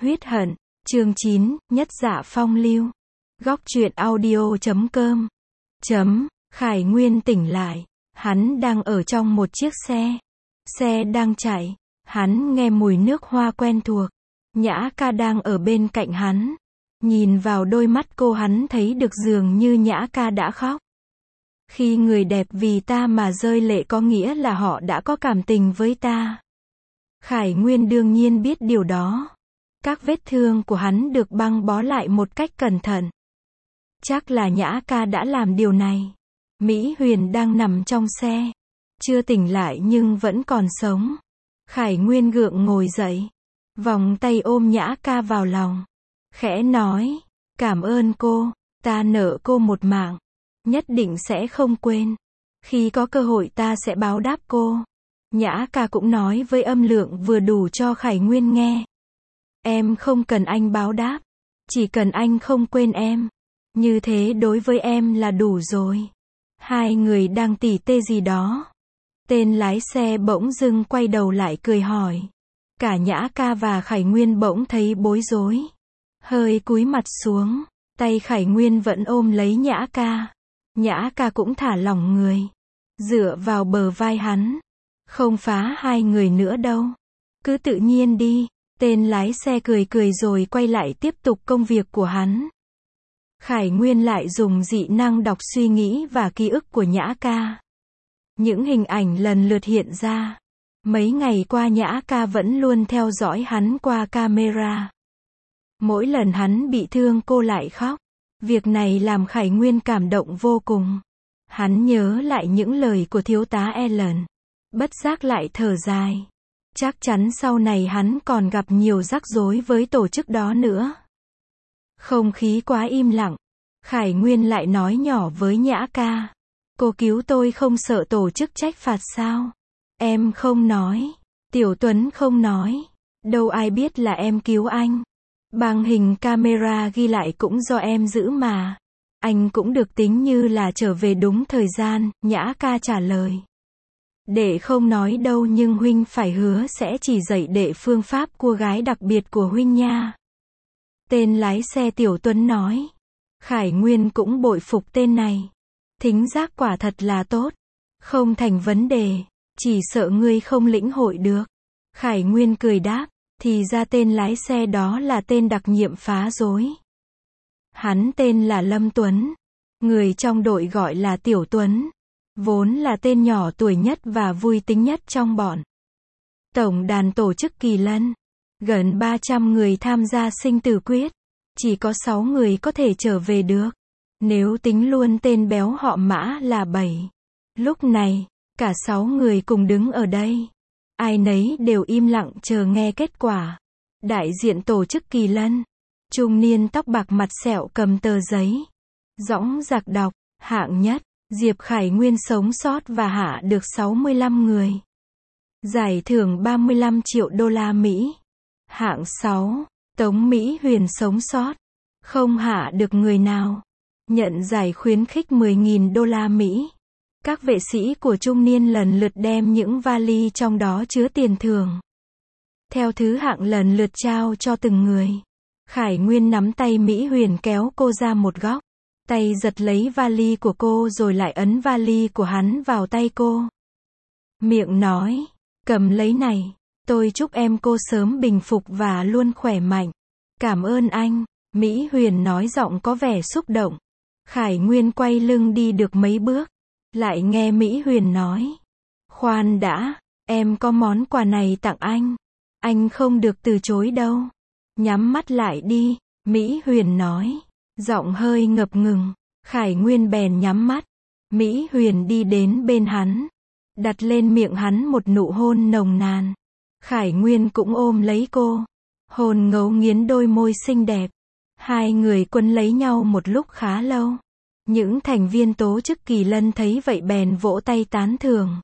huyết hận, chương 9, nhất dạ phong lưu. Góc truyện audio.com. Khải Nguyên tỉnh lại. Hắn đang ở trong một chiếc xe. Xe đang chạy. Hắn nghe mùi nước hoa quen thuộc. Nhã ca đang ở bên cạnh hắn. Nhìn vào đôi mắt cô, hắn thấy được dường như Nhã ca đã khóc. Khi người đẹp vì ta mà rơi lệ có nghĩa là họ đã có cảm tình với ta. Khải Nguyên đương nhiên biết điều đó. Các vết thương của hắn được băng bó lại một cách cẩn thận. Chắc là Nhã ca đã làm điều này. Mỹ Huyền đang nằm trong xe. Chưa tỉnh lại nhưng vẫn còn sống. Khải Nguyên gượng ngồi dậy. Vòng tay ôm Nhã ca vào lòng. Khẽ nói, cảm ơn cô, ta nợ cô một mạng. Nhất định sẽ không quên. Khi có cơ hội ta sẽ báo đáp cô. Nhã ca cũng nói với âm lượng vừa đủ cho Khải Nguyên nghe. Em không cần anh báo đáp. Chỉ cần anh không quên em. Như thế đối với em là đủ rồi. Hai người đang tỉ tê gì đó. Tên lái xe bỗng dưng quay đầu lại cười hỏi. Cả Nhã ca và Khải Nguyên bỗng thấy bối rối. Hơi cúi mặt xuống. Tay Khải Nguyên vẫn ôm lấy Nhã ca. Nhã ca cũng thả lỏng người. Dựa vào bờ vai hắn. Không phá hai người nữa đâu. Cứ tự nhiên đi. Tên lái xe cười cười rồi quay lại tiếp tục công việc của hắn. Khải Nguyên lại dùng dị năng đọc suy nghĩ và ký ức của Nhã ca. Những hình ảnh lần lượt hiện ra. Mấy ngày qua Nhã ca vẫn luôn theo dõi hắn qua camera. Mỗi lần hắn bị thương cô lại khóc. Việc này làm Khải Nguyên cảm động vô cùng. Hắn nhớ lại những lời của thiếu tá Ellen. Bất giác lại thở dài. Chắc chắn sau này hắn còn gặp nhiều rắc rối với tổ chức đó nữa. Không khí quá im lặng. Khải Nguyên lại nói nhỏ với Nhã ca. Cô cứu tôi không sợ tổ chức trách phạt sao? Em không nói. Tiểu Tuấn không nói. Đâu ai biết là em cứu anh. Bằng hình camera ghi lại cũng do em giữ mà. Anh cũng được tính như là trở về đúng thời gian, Nhã ca trả lời. Đệ không nói đâu nhưng huynh phải hứa sẽ chỉ dạy đệ phương pháp cua gái đặc biệt của huynh nha. Tên lái xe Tiểu Tuấn nói. Khải Nguyên cũng bội phục tên này. Thính giác quả thật là tốt. Không thành vấn đề. Chỉ sợ ngươi không lĩnh hội được. Khải Nguyên cười đáp. Thì ra tên lái xe đó là tên đặc nhiệm phá rối. Hắn tên là Lâm Tuấn. Người trong đội gọi là Tiểu Tuấn. Vốn là tên nhỏ tuổi nhất và vui tính nhất trong bọn. Tổng đàn tổ chức kỳ lân. Gần 300 người tham gia sinh tử quyết. Chỉ có 6 người có thể trở về được. Nếu tính luôn tên béo họ Mã là 7. Lúc này, cả 6 người cùng đứng ở đây. Ai nấy đều im lặng chờ nghe kết quả. Đại diện tổ chức kỳ lân. Trung niên tóc bạc mặt sẹo cầm tờ giấy. Dõng dạc đọc. Hạng nhất, Diệp Khải Nguyên sống sót và hạ được 65 người. Giải thưởng 35 triệu đô la Mỹ. Hạng 6, Tống Mỹ Huyền sống sót. Không hạ được người nào. Nhận giải khuyến khích 10.000 đô la Mỹ. Các vệ sĩ của trung niên lần lượt đem những vali trong đó chứa tiền thưởng. Theo thứ hạng lần lượt trao cho từng người. Khải Nguyên nắm tay Mỹ Huyền kéo cô ra một góc. Tay giật lấy vali của cô rồi lại ấn vali của hắn vào tay cô. Miệng nói, cầm lấy này. Tôi chúc em cô sớm bình phục và luôn khỏe mạnh. Cảm ơn anh. Mỹ Huyền nói giọng có vẻ xúc động. Khải Nguyên quay lưng đi được mấy bước. Lại nghe Mỹ Huyền nói. Khoan đã, em có món quà này tặng anh. Anh không được từ chối đâu. Nhắm mắt lại đi, Mỹ Huyền nói. Giọng hơi ngập ngừng. Khải Nguyên bèn nhắm mắt. Mỹ Huyền đi đến bên hắn. Đặt lên miệng hắn một nụ hôn nồng nàn. Khải Nguyên cũng ôm lấy cô. Hôn ngấu nghiến đôi môi xinh đẹp. Hai người quấn lấy nhau một lúc khá lâu. Những thành viên tổ chức kỳ lân thấy vậy bèn vỗ tay tán thưởng.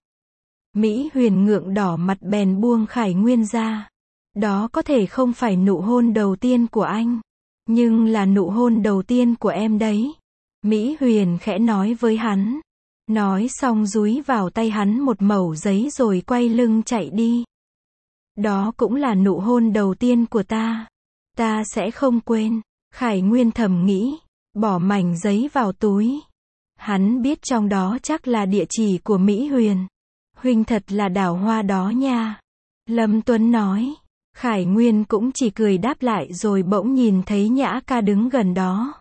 Mỹ Huyền ngượng đỏ mặt bèn buông Khải Nguyên ra. Đó có thể không phải nụ hôn đầu tiên của anh. Nhưng là nụ hôn đầu tiên của em đấy. Mỹ Huyền khẽ nói với hắn. Nói xong dúi vào tay hắn một mẩu giấy rồi quay lưng chạy đi. Đó cũng là nụ hôn đầu tiên của ta. Ta sẽ không quên. Khải Nguyên thầm nghĩ, bỏ mảnh giấy vào túi. Hắn biết trong đó chắc là địa chỉ của Mỹ Huyền. Huynh thật là đào hoa đó nha. Lâm Tuấn nói. Khải Nguyên cũng chỉ cười đáp lại rồi bỗng nhìn thấy Nhã Ca đứng gần đó.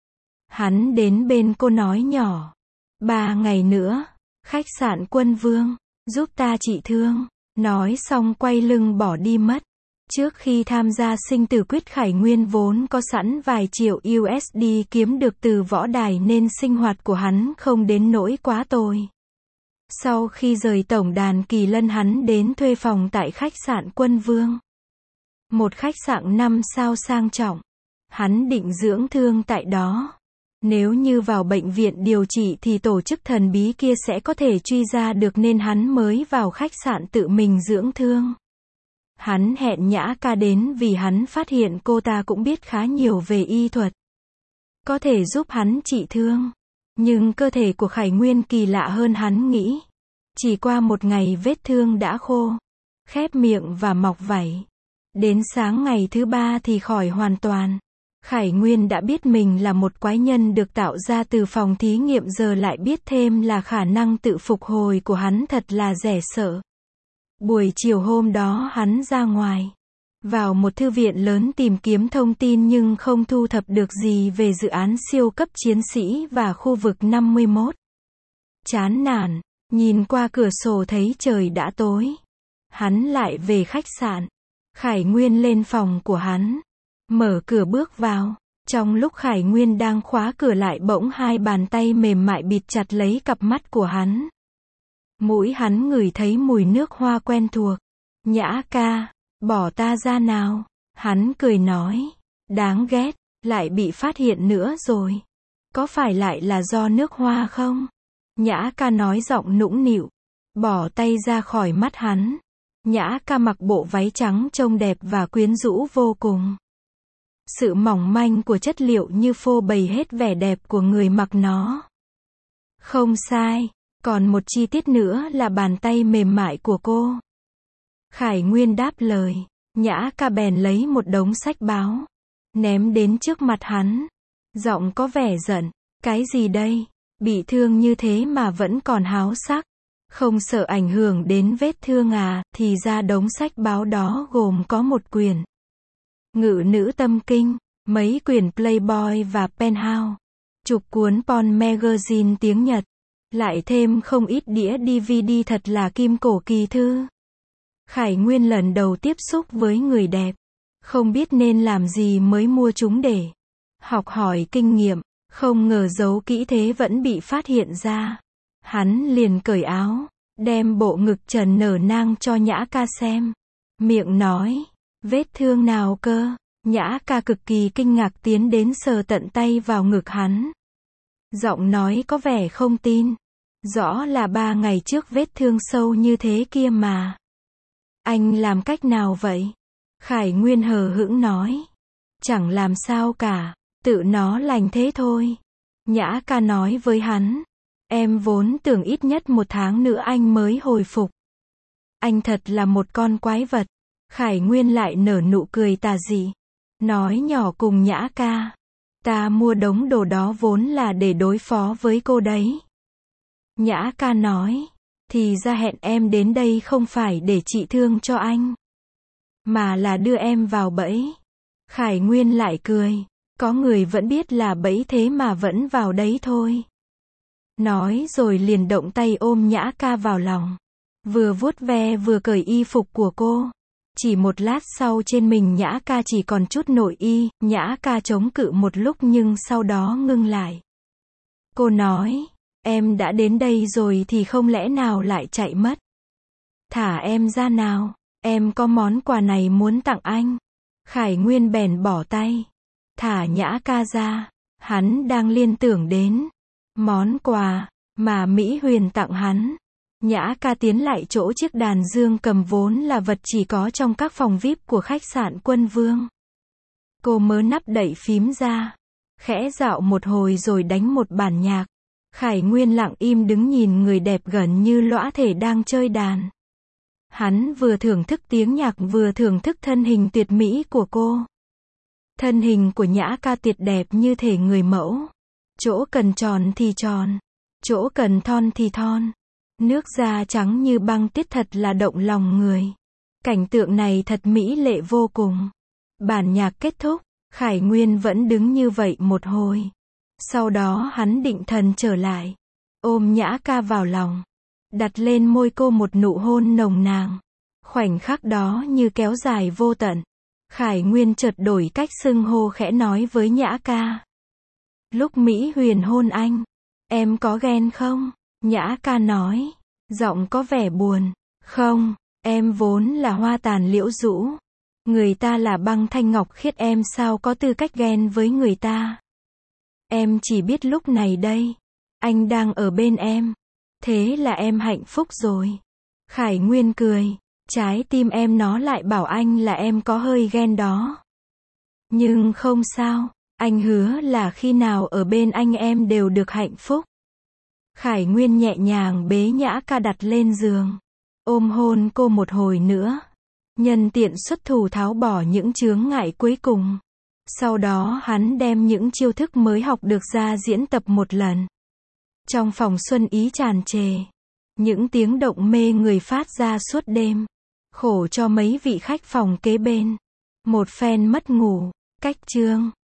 Hắn đến bên cô nói nhỏ. 3 ngày nữa, khách sạn Quân Vương, giúp ta trị thương. Nói xong quay lưng bỏ đi mất. Trước khi tham gia sinh tử quyết, Khải Nguyên vốn có sẵn vài triệu USD kiếm được từ võ đài nên sinh hoạt của hắn không đến nỗi quá tồi. Sau khi rời tổng đàn Kỳ Lân, hắn đến thuê phòng tại khách sạn Quân Vương. Một khách sạn 5 sao sang trọng. Hắn định dưỡng thương tại đó. Nếu như vào bệnh viện điều trị thì tổ chức thần bí kia sẽ có thể truy ra được nên hắn mới vào khách sạn tự mình dưỡng thương. Hắn hẹn Nhã Ca đến vì hắn phát hiện cô ta cũng biết khá nhiều về y thuật. Có thể giúp hắn trị thương. Nhưng cơ thể của Khải Nguyên kỳ lạ hơn hắn nghĩ. Chỉ qua 1 ngày vết thương đã khô, khép miệng và mọc vảy. Đến sáng ngày thứ 3 thì khỏi hoàn toàn. Khải Nguyên đã biết mình là một quái nhân được tạo ra từ phòng thí nghiệm, giờ lại biết thêm là khả năng tự phục hồi của hắn thật là dễ sợ. Buổi chiều hôm đó hắn ra ngoài, vào một thư viện lớn tìm kiếm thông tin nhưng không thu thập được gì về dự án siêu cấp chiến sĩ và khu vực 51. Chán nản, nhìn qua cửa sổ thấy trời đã tối. Hắn lại về khách sạn. Khải Nguyên lên phòng của hắn, mở cửa bước vào. Trong lúc Khải Nguyên đang khóa cửa lại bỗng 2 bàn tay mềm mại bịt chặt lấy cặp mắt của hắn. Mũi hắn ngửi thấy mùi nước hoa quen thuộc. Nhã Ca, bỏ ta ra nào. Hắn cười nói. Đáng ghét, lại bị phát hiện nữa rồi. Có phải lại là do nước hoa không? Nhã Ca nói giọng nũng nịu. Bỏ tay ra khỏi mắt hắn. Nhã Ca mặc bộ váy trắng trông đẹp và quyến rũ vô cùng. Sự mỏng manh của chất liệu như phô bày hết vẻ đẹp của người mặc nó. Không sai, còn một chi tiết nữa là bàn tay mềm mại của cô. Khải Nguyên đáp lời. Nhã Ca bèn lấy một đống sách báo, ném đến trước mặt hắn. Giọng có vẻ giận. Cái gì đây? Bị thương như thế mà vẫn còn háo sắc. Không sợ ảnh hưởng đến vết thương à? Thì ra đống sách báo đó gồm có 1 quyển Ngự nữ tâm kinh, mấy quyển Playboy và Penthouse, chục cuốn Porn Magazine tiếng Nhật, lại thêm không ít đĩa DVD, thật là kim cổ kỳ thư. Khải Nguyên lần đầu tiếp xúc với người đẹp, không biết nên làm gì mới mua chúng để học hỏi kinh nghiệm, không ngờ giấu kỹ thế vẫn bị phát hiện ra. Hắn liền cởi áo, đem bộ ngực trần nở nang cho Nhã Ca xem. Miệng nói, vết thương nào cơ? Nhã Ca cực kỳ kinh ngạc tiến đến sờ tận tay vào ngực hắn. Giọng nói có vẻ không tin. Rõ là 3 ngày trước vết thương sâu như thế kia mà. Anh làm cách nào vậy? Khải Nguyên hờ hững nói. Chẳng làm sao cả, tự nó lành thế thôi. Nhã Ca nói với hắn. Em vốn tưởng ít nhất 1 tháng nữa anh mới hồi phục. Anh thật là một con quái vật. Khải Nguyên lại nở nụ cười tà dị. Nói nhỏ cùng Nhã Ca. Ta mua đống đồ đó vốn là để đối phó với cô đấy. Nhã Ca nói. Thì ra hẹn em đến đây không phải để trị thương cho anh, mà là đưa em vào bẫy. Khải Nguyên lại cười. Có người vẫn biết là bẫy thế mà vẫn vào đấy thôi. Nói rồi liền động tay ôm Nhã Ca vào lòng. Vừa vuốt ve vừa cởi y phục của cô. Chỉ một lát sau trên mình Nhã Ca chỉ còn chút nội y. Nhã Ca chống cự một lúc nhưng sau đó ngưng lại. Cô nói, em đã đến đây rồi thì không lẽ nào lại chạy mất? Thả em ra nào, em có món quà này muốn tặng anh. Khải Nguyên bèn bỏ tay, thả Nhã Ca ra. Hắn đang liên tưởng đến món quà mà Mỹ Huyền tặng hắn. Nhã Ca tiến lại chỗ chiếc đàn dương cầm vốn là vật chỉ có trong các phòng VIP của khách sạn Quân Vương. Cô mớ nắp đậy phím ra, khẽ dạo một hồi rồi đánh một bản nhạc. Khải Nguyên lặng im đứng nhìn người đẹp gần như lõa thể đang chơi đàn. Hắn vừa thưởng thức tiếng nhạc vừa thưởng thức thân hình tuyệt mỹ của cô. Thân hình của Nhã Ca tuyệt đẹp như thể người mẫu. Chỗ cần tròn thì tròn, chỗ cần thon thì thon. Nước da trắng như băng tuyết thật là động lòng người. Cảnh tượng này thật mỹ lệ vô cùng. Bản nhạc kết thúc, Khải Nguyên vẫn đứng như vậy một hồi. Sau đó hắn định thần trở lại, ôm Nhã Ca vào lòng, đặt lên môi cô một nụ hôn nồng nàn. Khoảnh khắc đó như kéo dài vô tận. Khải Nguyên chợt đổi cách xưng hô khẽ nói với Nhã Ca. Lúc Mỹ Huyền hôn anh, em có ghen không? Nhã Ca nói, giọng có vẻ buồn. Không, em vốn là hoa tàn liễu rũ. Người ta là băng thanh ngọc khiết, em sao có tư cách ghen với người ta. Em chỉ biết lúc này đây, anh đang ở bên em. Thế là em hạnh phúc rồi. Khải Nguyên cười. Trái tim em nó lại bảo anh là em có hơi ghen đó. Nhưng không sao, anh hứa là khi nào ở bên anh em đều được hạnh phúc. Khải Nguyên nhẹ nhàng bế Nhã Ca đặt lên giường, ôm hôn cô một hồi nữa. Nhân tiện xuất thủ tháo bỏ những chướng ngại cuối cùng. Sau đó hắn đem những chiêu thức mới học được ra diễn tập một lần. Trong phòng xuân ý tràn trề, những tiếng động mê người phát ra suốt đêm. Khổ cho mấy vị khách phòng kế bên. Một phen mất ngủ. Cách chương